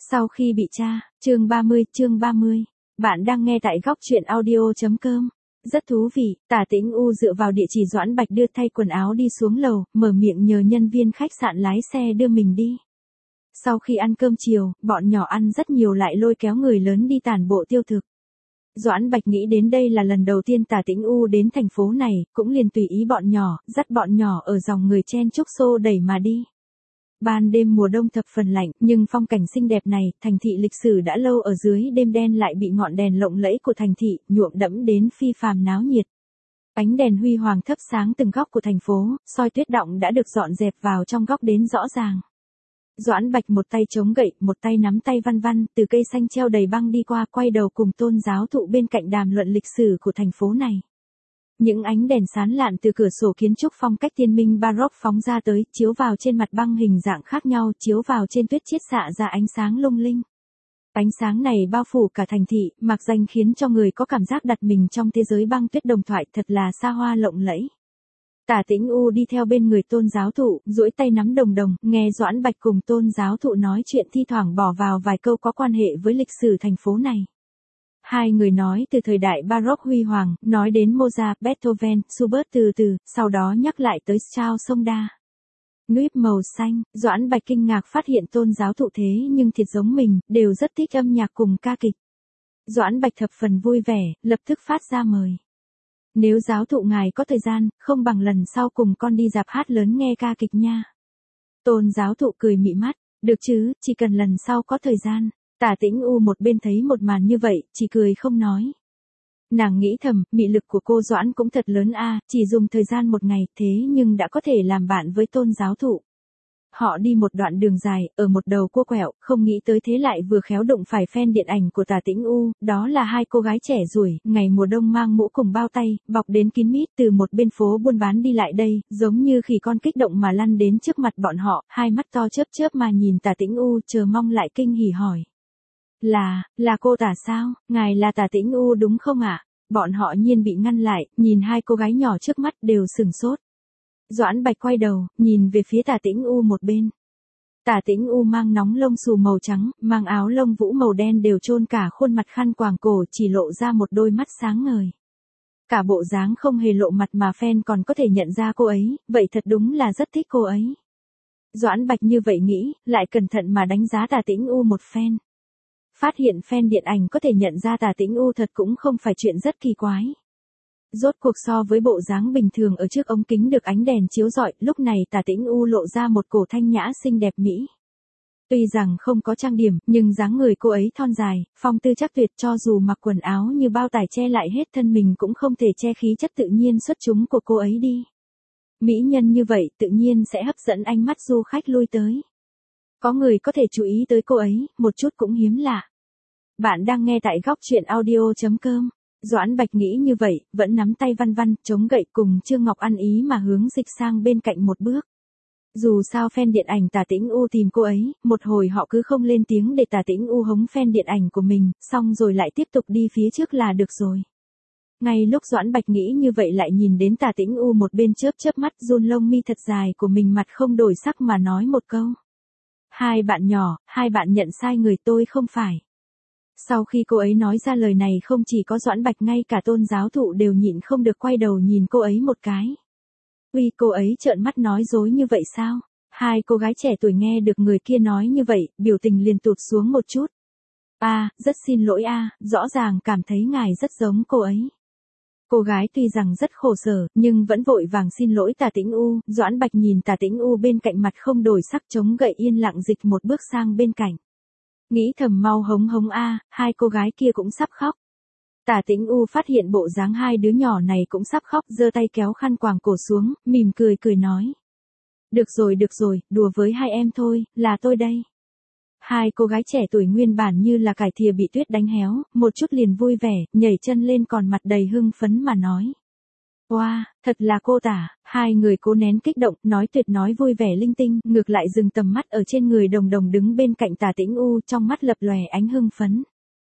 Sau khi bị tra, chương 30. Bạn đang nghe tại góc truyện audio.com. Rất thú vị, Tả Tĩnh U dựa vào địa chỉ Doãn Bạch đưa thay quần áo đi xuống lầu, mở miệng nhờ nhân viên khách sạn lái xe đưa mình đi. Sau khi ăn cơm chiều, bọn nhỏ ăn rất nhiều lại lôi kéo người lớn đi tản bộ tiêu thực. Doãn Bạch nghĩ đến đây là lần đầu tiên Tả Tĩnh U đến thành phố này, cũng liền tùy ý bọn nhỏ, dắt bọn nhỏ ở dòng người chen chúc xô đẩy mà đi. Ban đêm mùa đông thập phần lạnh, nhưng phong cảnh xinh đẹp này, thành thị lịch sử đã lâu ở dưới đêm đen lại bị ngọn đèn lộng lẫy của thành thị nhuộm đẫm đến phi phàm náo nhiệt. Ánh đèn huy hoàng thắp sáng từng góc của thành phố, soi tuyết động đã được dọn dẹp vào trong góc đến rõ ràng. Doãn Bạch một tay chống gậy, một tay nắm tay văn văn, từ cây xanh treo đầy băng đi qua, quay đầu cùng Tôn giáo thụ bên cạnh đàm luận lịch sử của thành phố này. Những ánh đèn sáng lạn từ cửa sổ kiến trúc phong cách tiên minh baroque phóng ra tới, chiếu vào trên mặt băng hình dạng khác nhau, chiếu vào trên tuyết chiết xạ ra ánh sáng lung linh. Ánh sáng này bao phủ cả thành thị, mạc danh khiến cho người có cảm giác đặt mình trong thế giới băng tuyết đồng thoại, thật là xa hoa lộng lẫy. Tả Tĩnh U đi theo bên người Tôn giáo thụ, duỗi tay nắm đồng đồng, nghe Doãn Bạch cùng Tôn giáo thụ nói chuyện, thi thoảng bỏ vào vài câu có quan hệ với lịch sử thành phố này. Hai người nói từ thời đại baroque huy hoàng, nói đến Mozart, Beethoven, Schubert từ từ, sau đó nhắc lại tới Strauss sông đa. Nude màu xanh, Doãn Bạch kinh ngạc phát hiện Tôn giáo thụ thế nhưng thiệt giống mình, đều rất thích âm nhạc cùng ca kịch. Doãn Bạch thập phần vui vẻ, lập tức phát ra mời. Nếu giáo thụ ngài có thời gian, không bằng lần sau cùng con đi rạp hát lớn nghe ca kịch nha. Tôn giáo thụ cười mị mắt, được chứ, chỉ cần lần sau có thời gian. Tả Tĩnh U một bên thấy một màn như vậy, chỉ cười không nói. Nàng nghĩ thầm, mị lực của cô Doãn cũng thật lớn a, chỉ dùng thời gian một ngày, thế nhưng đã có thể làm bạn với Tôn giáo thụ. Họ đi một đoạn đường dài, ở một đầu cua quẹo, không nghĩ tới thế lại vừa khéo đụng phải fan điện ảnh của Tả Tĩnh U, đó là hai cô gái trẻ tuổi, ngày mùa đông mang mũ cùng bao tay, bọc đến kín mít, từ một bên phố buôn bán đi lại đây, giống như khỉ con kích động mà lăn đến trước mặt bọn họ, hai mắt to chớp chớp mà nhìn Tả Tĩnh U, chờ mong lại kinh hỉ hỏi. Là cô Tả sao, ngài là Tả Tĩnh U đúng không ạ? Bọn họ nhiên bị ngăn lại, nhìn hai cô gái nhỏ trước mắt đều sừng sốt. Doãn Bạch quay đầu, nhìn về phía Tả Tĩnh U một bên. Tả Tĩnh U mang nóng lông xù màu trắng, mang áo lông vũ màu đen đều chôn cả khuôn mặt khăn quàng cổ, chỉ lộ ra một đôi mắt sáng ngời. Cả bộ dáng không hề lộ mặt mà fan còn có thể nhận ra cô ấy, vậy thật đúng là rất thích cô ấy. Doãn Bạch như vậy nghĩ, lại cẩn thận mà đánh giá Tả Tĩnh U một phen. Phát hiện fan điện ảnh có thể nhận ra Tả Tĩnh U thật cũng không phải chuyện rất kỳ quái. Rốt cuộc so với bộ dáng bình thường ở trước ống kính được ánh đèn chiếu rọi, lúc này Tả Tĩnh U lộ ra một cổ thanh nhã xinh đẹp mỹ. Tuy rằng không có trang điểm, nhưng dáng người cô ấy thon dài, phong tư chắc tuyệt, cho dù mặc quần áo như bao tải che lại hết thân mình cũng không thể che khí chất tự nhiên xuất chúng của cô ấy đi. Mỹ nhân như vậy tự nhiên sẽ hấp dẫn ánh mắt du khách lui tới. Có người có thể chú ý tới cô ấy, một chút cũng hiếm lạ. Bạn đang nghe tại góc truyện audio.com. Doãn Bạch nghĩ như vậy, vẫn nắm tay văn văn, chống gậy cùng Trương Ngọc ăn ý mà hướng dịch sang bên cạnh một bước. Dù sao fan điện ảnh Tả Tĩnh U tìm cô ấy, một hồi họ cứ không lên tiếng để Tả Tĩnh U hống fan điện ảnh của mình, xong rồi lại tiếp tục đi phía trước là được rồi. Ngay lúc Doãn Bạch nghĩ như vậy lại nhìn đến Tả Tĩnh U một bên chớp chớp mắt run lông mi thật dài của mình, mặt không đổi sắc mà nói một câu. Hai bạn nhỏ, hai bạn nhận sai người, tôi không phải. Sau khi cô ấy nói ra lời này, không chỉ có Doãn Bạch, ngay cả Tôn giáo thụ đều nhịn không được quay đầu nhìn cô ấy một cái. Uy, cô ấy trợn mắt nói dối như vậy sao? Hai cô gái trẻ tuổi nghe được người kia nói như vậy, biểu tình liền tụt xuống một chút. Rất xin lỗi rõ ràng cảm thấy ngài rất giống cô ấy. Cô gái tuy rằng rất khổ sở, nhưng vẫn vội vàng xin lỗi Tả Tĩnh U. Doãn Bạch nhìn Tả Tĩnh U bên cạnh mặt không đổi sắc, chống gậy yên lặng dịch một bước sang bên cạnh. Nghĩ thầm mau hống hống hai cô gái kia cũng sắp khóc. Tả Tĩnh U phát hiện bộ dáng hai đứa nhỏ này cũng sắp khóc, giơ tay kéo khăn quàng cổ xuống, mỉm cười nói. Được rồi, đùa với hai em thôi, là tôi đây. Hai cô gái trẻ tuổi nguyên bản như là cải thìa bị tuyết đánh héo, một chút liền vui vẻ, nhảy chân lên còn mặt đầy hưng phấn mà nói. Wow, thật là cô Tả, hai người cố nén kích động, nói tuyệt nói vui vẻ linh tinh, ngược lại dừng tầm mắt ở trên người đồng đồng đứng bên cạnh Tả Tĩnh U, trong mắt lập lòe ánh hưng phấn.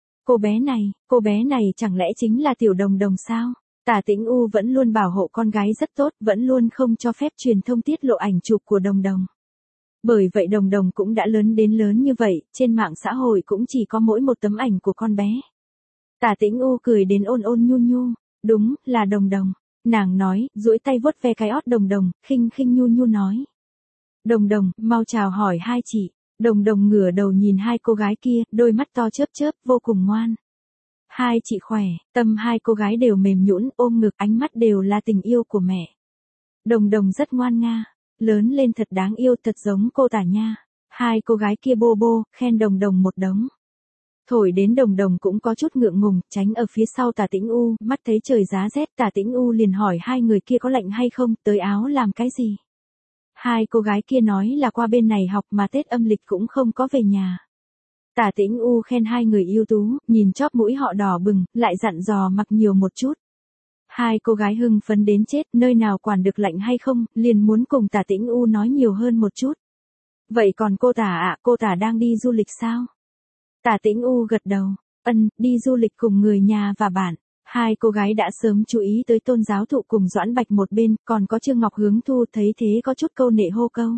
Cô bé này chẳng lẽ chính là tiểu đồng đồng sao? Tả Tĩnh U vẫn luôn bảo hộ con gái rất tốt, vẫn luôn không cho phép truyền thông tiết lộ ảnh chụp của đồng đồng. Bởi vậy Đồng Đồng cũng đã lớn đến lớn như vậy, trên mạng xã hội cũng chỉ có mỗi một tấm ảnh của con bé. Tả Tĩnh U cười đến ôn ôn nhu nhu, đúng, là Đồng Đồng. Nàng nói, duỗi tay vuốt ve cái ót Đồng Đồng, khinh khinh nhu nhu nói. Đồng Đồng, mau chào hỏi hai chị. Đồng Đồng ngửa đầu nhìn hai cô gái kia, đôi mắt to chớp chớp, vô cùng ngoan. Hai chị khỏe, tâm hai cô gái đều mềm nhũn, ôm ngực, ánh mắt đều là tình yêu của mẹ. Đồng Đồng rất ngoan nga, lớn lên thật đáng yêu, thật giống cô Tả nha. Hai cô gái kia bô bô, khen Đồng Đồng một đống. Thổi đến Đồng Đồng cũng có chút ngượng ngùng, tránh ở phía sau Tả Tĩnh U, mắt thấy trời giá rét, Tả Tĩnh U liền hỏi hai người kia có lạnh hay không, tới áo làm cái gì. Hai cô gái kia nói là qua bên này học mà Tết âm lịch cũng không có về nhà. Tả Tĩnh U khen hai người ưu tú, nhìn chóp mũi họ đỏ bừng, lại dặn dò mặc nhiều một chút. Hai cô gái hưng phấn đến chết, nơi nào quản được lạnh hay không, liền muốn cùng Tả Tĩnh U nói nhiều hơn một chút. Vậy còn cô Tả ạ, cô Tả đang đi du lịch sao? Tả Tĩnh U gật đầu, đi du lịch cùng người nhà và bạn. Hai cô gái đã sớm chú ý tới Tôn giáo thụ cùng Doãn Bạch một bên, còn có Trương Ngọc Hướng Thu thấy thế có chút câu nệ hô câu.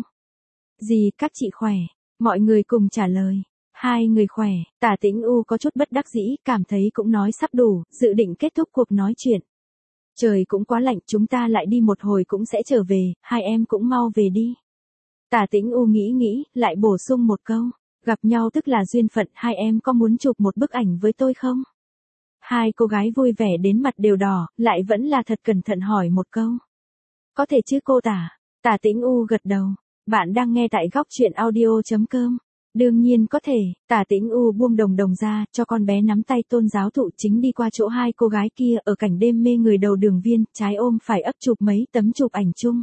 Gì các chị khỏe? Mọi người cùng trả lời. Hai người khỏe, Tả Tĩnh U có chút bất đắc dĩ, cảm thấy cũng nói sắp đủ, dự định kết thúc cuộc nói chuyện. Trời cũng quá lạnh, chúng ta lại đi một hồi cũng sẽ trở về, hai em cũng mau về đi. Tả Tĩnh U nghĩ, lại bổ sung một câu. Gặp nhau tức là duyên phận, hai em có muốn chụp một bức ảnh với tôi không? Hai cô gái vui vẻ đến mặt đều đỏ, lại vẫn là thật cẩn thận hỏi một câu. Có thể chứ cô Tả? Tả Tĩnh U gật đầu. Bạn đang nghe tại góc truyện audio.com. Đương nhiên có thể, Tả Tĩnh U buông Đồng Đồng ra, cho con bé nắm tay Tôn giáo thụ chính đi qua chỗ hai cô gái kia ở cảnh đêm mê người đầu đường viên, trái ôm phải ấp chụp mấy tấm chụp ảnh chung.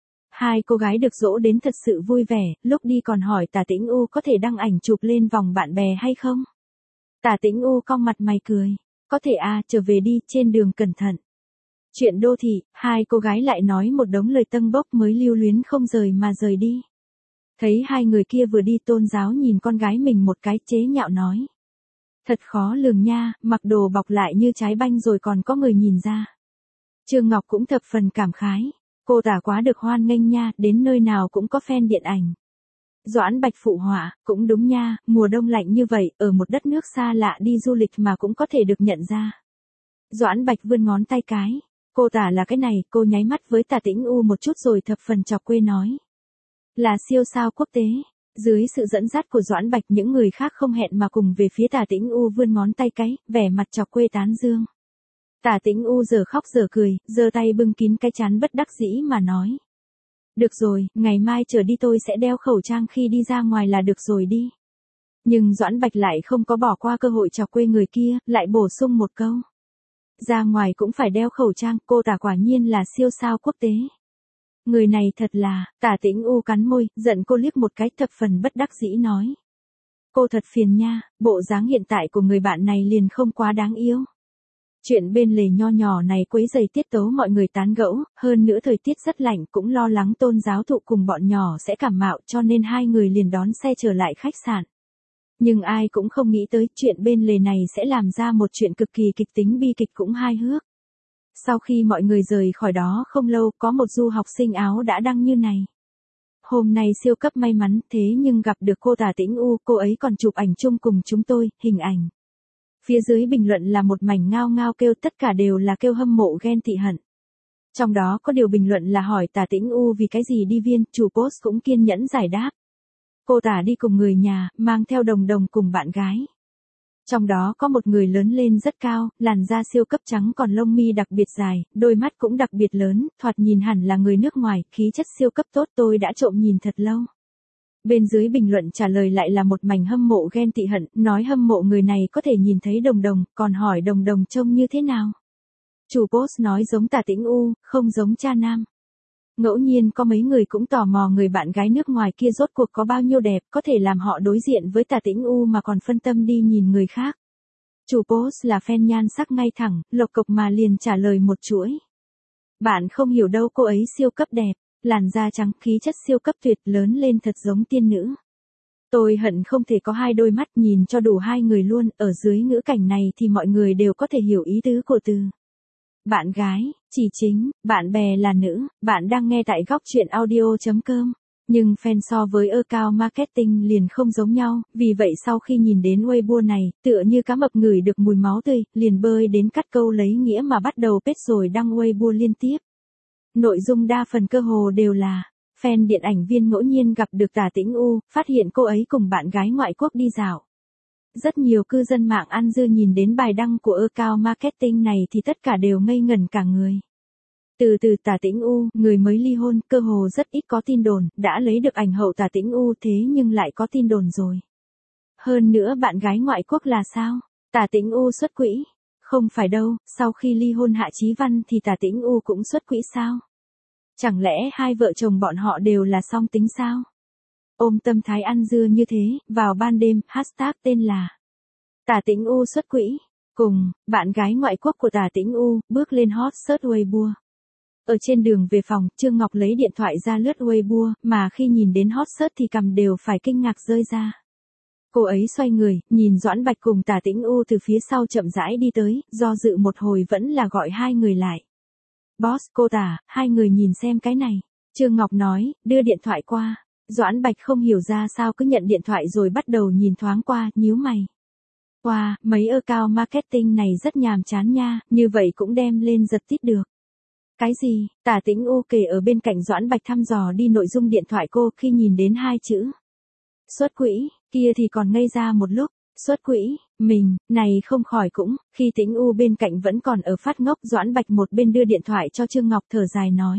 Hai cô gái được dỗ đến thật sự vui vẻ, lúc đi còn hỏi Tả Tĩnh U có thể đăng ảnh chụp lên vòng bạn bè hay không? Tả Tĩnh U cong mặt mày cười. Có thể à, trở về đi, trên đường cẩn thận. Chuyện đô thị, hai cô gái lại nói một đống lời tâng bốc mới lưu luyến không rời mà rời đi. Thấy hai người kia vừa đi Tôn giáo nhìn con gái mình một cái chế nhạo nói. Thật khó lường nha, mặc đồ bọc lại như trái banh rồi còn có người nhìn ra. Trương Ngọc cũng thập phần cảm khái. Cô Tả quá được hoan nghênh nha, đến nơi nào cũng có fan điện ảnh. Doãn Bạch phụ họa, cũng đúng nha, mùa đông lạnh như vậy, ở một đất nước xa lạ đi du lịch mà cũng có thể được nhận ra. Doãn Bạch vươn ngón tay cái. Cô Tả là cái này, cô nháy mắt với Tả Tĩnh U một chút rồi thập phần chọc quê nói. Là siêu sao quốc tế. Dưới sự dẫn dắt của Doãn Bạch những người khác không hẹn mà cùng về phía Tả Tĩnh U vươn ngón tay cái, vẻ mặt chọc quê tán dương. Tả Tĩnh U giờ khóc giờ cười, giơ tay bưng kín cái trán bất đắc dĩ mà nói. Được rồi, ngày mai trở đi tôi sẽ đeo khẩu trang khi đi ra ngoài là được rồi đi. Nhưng Doãn Bạch lại không có bỏ qua cơ hội chọc quê người kia, lại bổ sung một câu. Ra ngoài cũng phải đeo khẩu trang, cô Tả quả nhiên là siêu sao quốc tế. Người này thật là, Tả Tĩnh U cắn môi, giận cô liếc một cái thập phần bất đắc dĩ nói. Cô thật phiền nha, bộ dáng hiện tại của người bạn này liền không quá đáng yêu. Chuyện bên lề nho nhỏ này quấy rầy tiết tấu mọi người tán gẫu, hơn nữa thời tiết rất lạnh cũng lo lắng Tôn giáo thụ cùng bọn nhỏ sẽ cảm mạo cho nên hai người liền đón xe trở lại khách sạn. Nhưng ai cũng không nghĩ tới chuyện bên lề này sẽ làm ra một chuyện cực kỳ kịch tính bi kịch cũng hài hước. Sau khi mọi người rời khỏi đó không lâu có một du học sinh áo đã đăng như này. Hôm nay siêu cấp may mắn thế nhưng gặp được cô Tả Tĩnh U, cô ấy còn chụp ảnh chung cùng chúng tôi, hình ảnh. Phía dưới bình luận là một mảnh ngao ngao kêu, tất cả đều là kêu hâm mộ ghen tị hận. Trong đó có điều bình luận là hỏi Tả Tĩnh U vì cái gì đi viên, chủ post cũng kiên nhẫn giải đáp. Cô Tả đi cùng người nhà, mang theo Đồng Đồng cùng bạn gái. Trong đó có một người lớn lên rất cao, làn da siêu cấp trắng còn lông mi đặc biệt dài, đôi mắt cũng đặc biệt lớn, thoạt nhìn hẳn là người nước ngoài, khí chất siêu cấp tốt, tôi đã trộm nhìn thật lâu. Bên dưới bình luận trả lời lại là một mảnh hâm mộ ghen tị hận, nói hâm mộ người này có thể nhìn thấy Đồng Đồng, còn hỏi Đồng Đồng trông như thế nào. Chủ post nói giống Tả Tĩnh U, không giống cha nam. Ngẫu nhiên có mấy người cũng tò mò người bạn gái nước ngoài kia rốt cuộc có bao nhiêu đẹp, có thể làm họ đối diện với Tả Tĩnh U mà còn phân tâm đi nhìn người khác. Chủ post là fan nhan sắc ngay thẳng, lộc cộc mà liền trả lời một chuỗi. Bạn không hiểu đâu, cô ấy siêu cấp đẹp, làn da trắng, khí chất siêu cấp tuyệt, lớn lên thật giống tiên nữ. Tôi hận không thể có hai đôi mắt nhìn cho đủ hai người luôn, ở dưới ngữ cảnh này thì mọi người đều có thể hiểu ý tứ của từ. Bạn gái, chỉ chính, bạn bè là nữ, bạn đang nghe tại góc truyện audio.com. Nhưng fan so với account marketing liền không giống nhau, vì vậy sau khi nhìn đến Weibo này, tựa như cá mập ngửi được mùi máu tươi, liền bơi đến cắt câu lấy nghĩa mà bắt đầu page rồi đăng Weibo liên tiếp. Nội dung đa phần cơ hồ đều là fan điện ảnh viên ngẫu nhiên gặp được Tả Tĩnh U, phát hiện cô ấy cùng bạn gái ngoại quốc đi dạo. Rất nhiều cư dân mạng ăn dưa nhìn đến bài đăng của account marketing này thì tất cả đều ngây ngẩn cả người. Từ Tả Tĩnh U, người mới ly hôn, cơ hồ rất ít có tin đồn, đã lấy được ảnh hậu Tả Tĩnh U thế nhưng lại có tin đồn rồi. Hơn nữa bạn gái ngoại quốc là sao? Tả Tĩnh U xuất quỹ? Không phải đâu, sau khi ly hôn Hạ Chí Văn thì Tả Tĩnh U cũng xuất quỹ sao? Chẳng lẽ hai vợ chồng bọn họ đều là song tính sao? Ôm tâm thái ăn dưa như thế, vào ban đêm, hashtag tên là Tả Tĩnh U xuất quỹ. Cùng, bạn gái ngoại quốc của Tả Tĩnh U, bước lên hot search Weibo. Ở trên đường về phòng, Trương Ngọc lấy điện thoại ra lướt Weibo, mà khi nhìn đến hot search thì cằm đều phải kinh ngạc rơi ra. Cô ấy xoay người, nhìn Doãn Bạch cùng Tả Tĩnh U từ phía sau chậm rãi đi tới, do dự một hồi vẫn là gọi hai người lại. Boss, cô Tả, hai người nhìn xem cái này. Trương Ngọc nói, đưa điện thoại qua. Doãn Bạch không hiểu ra sao cứ nhận điện thoại rồi bắt đầu nhìn thoáng qua, nhíu mày. Wow, mấy account marketing này rất nhàm chán nha, như vậy cũng đem lên giật tít được. Cái gì? Tả Tĩnh U kể ở bên cạnh Doãn Bạch thăm dò đi nội dung điện thoại cô khi nhìn đến hai chữ. Xuất quỹ, kia thì còn ngây ra một lúc. Xuất quỹ, mình, này không khỏi cũng, khi Tĩnh U bên cạnh vẫn còn ở phát ngốc Doãn Bạch một bên đưa điện thoại cho Trương Ngọc thở dài nói.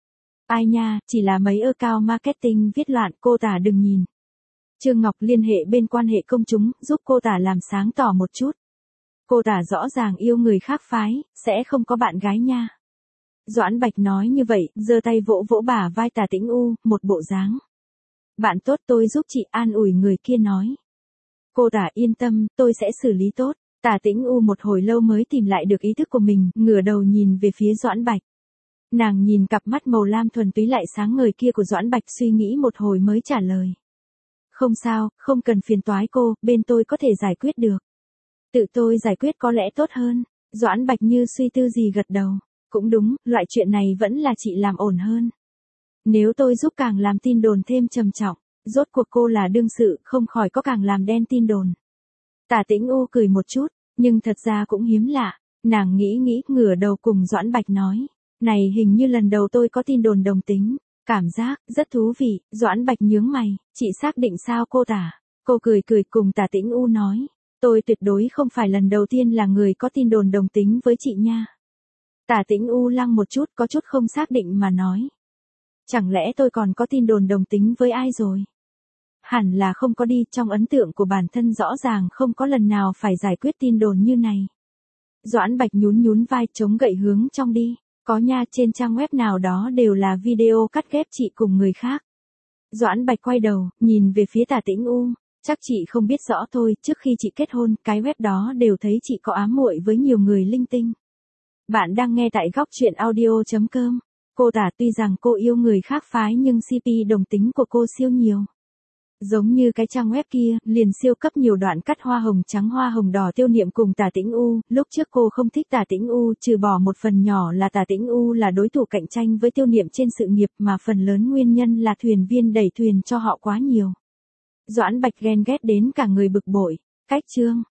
Ai nha, chỉ là mấy account marketing viết loạn, cô Tả đừng nhìn. Trương Ngọc liên hệ bên quan hệ công chúng, giúp cô Tả làm sáng tỏ một chút. Cô Tả rõ ràng yêu người khác phái, sẽ không có bạn gái nha. Doãn Bạch nói như vậy, giơ tay vỗ vỗ bả vai Tả Tĩnh U, một bộ dáng. Bạn tốt tôi giúp chị an ủi người kia nói. Cô Tả yên tâm, tôi sẽ xử lý tốt. Tả Tĩnh U một hồi lâu mới tìm lại được ý thức của mình, ngửa đầu nhìn về phía Doãn Bạch. Nàng nhìn cặp mắt màu lam thuần túy lại sáng ngời kia của Doãn Bạch suy nghĩ một hồi mới trả lời. Không sao, không cần phiền toái cô, bên tôi có thể giải quyết được. Tự tôi giải quyết có lẽ tốt hơn. Doãn Bạch như suy tư gì gật đầu. Cũng đúng, loại chuyện này vẫn là chị làm ổn hơn. Nếu tôi giúp càng làm tin đồn thêm trầm trọng, rốt cuộc cô là đương sự, không khỏi có càng làm đen tin đồn. Tả Tĩnh U cười một chút, nhưng thật ra cũng hiếm lạ. Nàng nghĩ ngửa đầu cùng Doãn Bạch nói. Này hình như lần đầu tôi có tin đồn đồng tính. Cảm giác, rất thú vị. Doãn Bạch nhướng mày, chị xác định sao cô Tả? Cô cười cùng Tả Tĩnh U nói. Tôi tuyệt đối không phải lần đầu tiên là người có tin đồn đồng tính với chị nha. Tả Tĩnh U lăng một chút, có chút không xác định mà nói. Chẳng lẽ tôi còn có tin đồn đồng tính với ai rồi? Hẳn là không có đi, trong ấn tượng của bản thân rõ ràng không có lần nào phải giải quyết tin đồn như này. Doãn Bạch nhún vai chống gậy hướng trong đi. Có nha, trên trang web nào đó đều là video cắt ghép chị cùng người khác. Doãn Bạch quay đầu, nhìn về phía Tả Tĩnh U. Chắc chị không biết rõ thôi, trước khi chị kết hôn, cái web đó đều thấy chị có ám muội với nhiều người linh tinh. Bạn đang nghe tại góc truyện audio.com. Cô Tả tuy rằng cô yêu người khác phái nhưng CP đồng tính của cô siêu nhiều. Giống như cái trang web kia, liền siêu cấp nhiều đoạn cắt hoa hồng trắng hoa hồng đỏ Tiêu Niệm cùng Tả Tĩnh U, lúc trước cô không thích Tả Tĩnh U, trừ bỏ một phần nhỏ là Tả Tĩnh U là đối thủ cạnh tranh với Tiêu Niệm trên sự nghiệp mà phần lớn nguyên nhân là thuyền viên đẩy thuyền cho họ quá nhiều. Doãn Bạch ghen ghét đến cả người bực bội. Cách chương